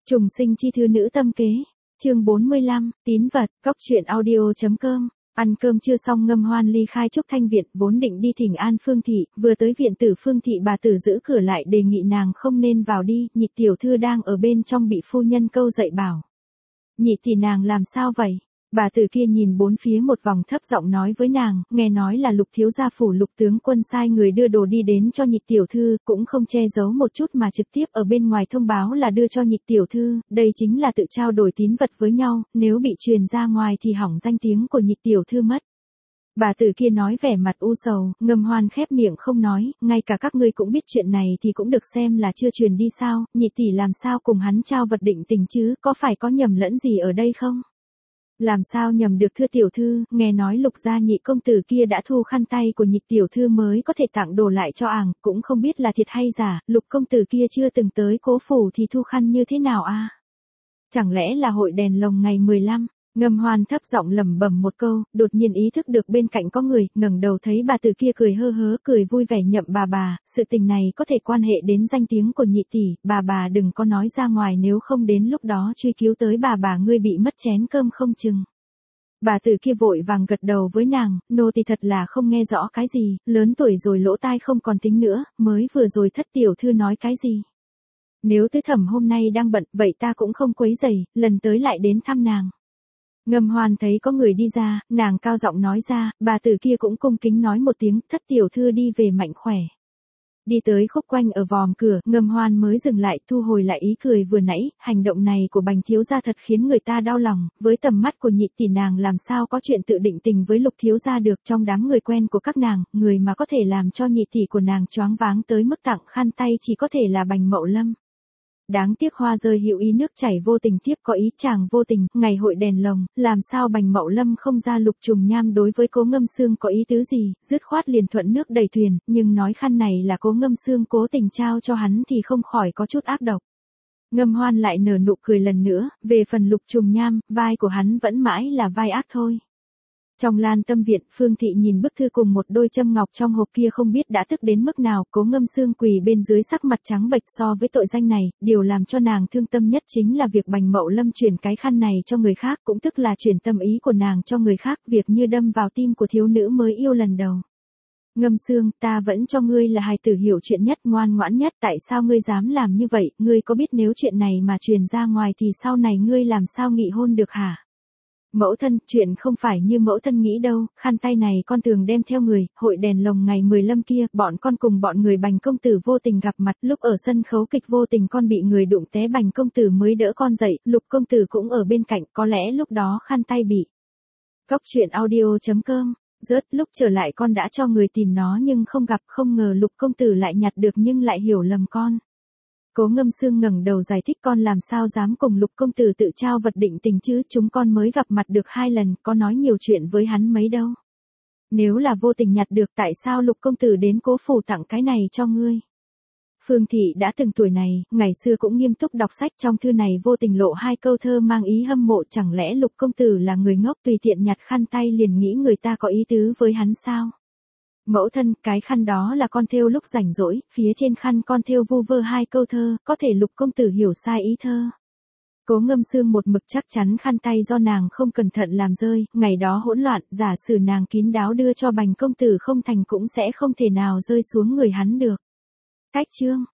Trùng sinh chi thư nữ tâm kế. Chương 45, tín vật, cóc truyện audio.com. Ăn cơm chưa xong Ngâm Hoan ly khai Trúc Thanh viện, vốn định đi thỉnh an Phương thị, vừa tới viện tử Phương thị bà tử giữ cửa lại đề nghị nàng không nên vào đi, Nhị tiểu thư đang ở bên trong bị phu nhân câu dậy bảo. Nhị thì nàng làm sao vậy? Bà tử kia nhìn bốn phía một vòng thấp giọng nói với nàng, nghe nói là Lục thiếu gia phủ Lục tướng quân sai người đưa đồ đi đến cho Nhị tiểu thư, cũng không che giấu một chút mà trực tiếp ở bên ngoài thông báo là đưa cho Nhị tiểu thư, đây chính là tự trao đổi tín vật với nhau, nếu bị truyền ra ngoài thì hỏng danh tiếng của Nhị tiểu thư mất. Bà tử kia nói vẻ mặt u sầu, Ngâm Hoan khép miệng không nói, ngay cả các ngươi cũng biết chuyện này thì cũng được xem là chưa truyền đi sao, Nhị tỷ làm sao cùng hắn trao vật định tình chứ, có phải có nhầm lẫn gì ở đây không? Làm sao nhầm được thưa tiểu thư, nghe nói Lục gia nhị công tử kia đã thu khăn tay của Nhị tiểu thư mới có thể tặng đồ lại cho àng, cũng không biết là thiệt hay giả, Lục công tử kia chưa từng tới Cố phủ thì thu khăn như thế nào à? Chẳng lẽ là hội đèn lồng ngày 15? Ngâm Hoan thấp giọng lẩm bẩm một câu, đột nhiên ý thức được bên cạnh có người, ngẩng đầu thấy bà tử kia cười hơ hớ, cười vui vẻ nhậm bà, sự tình này có thể quan hệ đến danh tiếng của Nhị tỷ, bà đừng có nói ra ngoài nếu không đến lúc đó truy cứu tới bà ngươi bị mất chén cơm không chừng. Bà tử kia vội vàng gật đầu với nàng, nô tỳ thật là không nghe rõ cái gì, lớn tuổi rồi lỗ tai không còn tính nữa, mới vừa rồi Thất tiểu thư nói cái gì. Nếu tứ thẩm hôm nay đang bận, vậy ta cũng không quấy rầy, lần tới lại đến thăm nàng. Ngâm Hoan thấy có người đi ra, nàng cao giọng nói ra, bà tử kia cũng cung kính nói một tiếng, Thất tiểu thư đi về mạnh khỏe. Đi tới khúc quanh ở vòm cửa, Ngâm Hoan mới dừng lại, thu hồi lại ý cười vừa nãy, hành động này của Bành thiếu gia thật khiến người ta đau lòng, với tầm mắt của Nhị tỷ nàng làm sao có chuyện tự định tình với Lục thiếu gia được, trong đám người quen của các nàng, người mà có thể làm cho Nhị tỷ của nàng choáng váng tới mức tặng khăn tay chỉ có thể là Bành Mậu Lâm. Đáng tiếc hoa rơi hữu ý nước chảy vô tình tiếp có ý chàng vô tình, ngày hội đèn lồng, làm sao Bành Mậu Lâm không ra Lục Trùng Nham đối với Cố Ngâm Xương có ý tứ gì, dứt khoát liền thuận nước đẩy thuyền, nhưng nói khăn này là Cố Ngâm Xương cố tình trao cho hắn thì không khỏi có chút ác độc. Ngâm Hoan lại nở nụ cười lần nữa, về phần Lục Trùng Nham, vai của hắn vẫn mãi là vai ác thôi. Trong Lan Tâm viện, Phương thị nhìn bức thư cùng một đôi châm ngọc trong hộp kia không biết đã tức đến mức nào, Cố Ngâm Xương quỳ bên dưới sắc mặt trắng bệch so với tội danh này, điều làm cho nàng thương tâm nhất chính là việc Bành Mậu Lâm chuyển cái khăn này cho người khác, cũng tức là chuyển tâm ý của nàng cho người khác, việc như đâm vào tim của thiếu nữ mới yêu lần đầu. Ngâm Xương, ta vẫn cho ngươi là hài tử hiểu chuyện nhất, ngoan ngoãn nhất, tại sao ngươi dám làm như vậy, ngươi có biết nếu chuyện này mà truyền ra ngoài thì sau này ngươi làm sao nghị hôn được hả? Mẫu thân, chuyện không phải như mẫu thân nghĩ đâu, khăn tay này con thường đem theo người, hội đèn lồng ngày 15 kia, bọn con cùng bọn người Bành công tử vô tình gặp mặt, lúc ở sân khấu kịch vô tình con bị người đụng té, Bành công tử mới đỡ con dậy, Lục công tử cũng ở bên cạnh, có lẽ lúc đó khăn tay bị. Cóc truyện audio.com, rớt, lúc trở lại con đã cho người tìm nó nhưng không gặp, không ngờ Lục công tử lại nhặt được nhưng lại hiểu lầm con. Cố Ngâm Xương ngẩng đầu giải thích, con làm sao dám cùng Lục công tử tự trao vật định tình chứ, chúng con mới gặp mặt được 2 lần, có nói nhiều chuyện với hắn mấy đâu. Nếu là vô tình nhặt được, tại sao Lục công tử đến Cố phủ tặng cái này cho ngươi? Phương thị đã từng tuổi này, ngày xưa cũng nghiêm túc đọc sách, trong thư này vô tình lộ 2 câu thơ mang ý hâm mộ, chẳng lẽ Lục công tử là người ngốc tùy tiện nhặt khăn tay liền nghĩ người ta có ý tứ với hắn sao? Mẫu thân, cái khăn đó là con thêu lúc rảnh rỗi, phía trên khăn con thêu vu vơ 2 câu thơ, có thể Lục công tử hiểu sai ý thơ. Cố Ngâm Xương một mực chắc chắn khăn tay do nàng không cẩn thận làm rơi, ngày đó hỗn loạn, giả sử nàng kín đáo đưa cho Bành công tử không thành cũng sẽ không thể nào rơi xuống người hắn được. Cách chương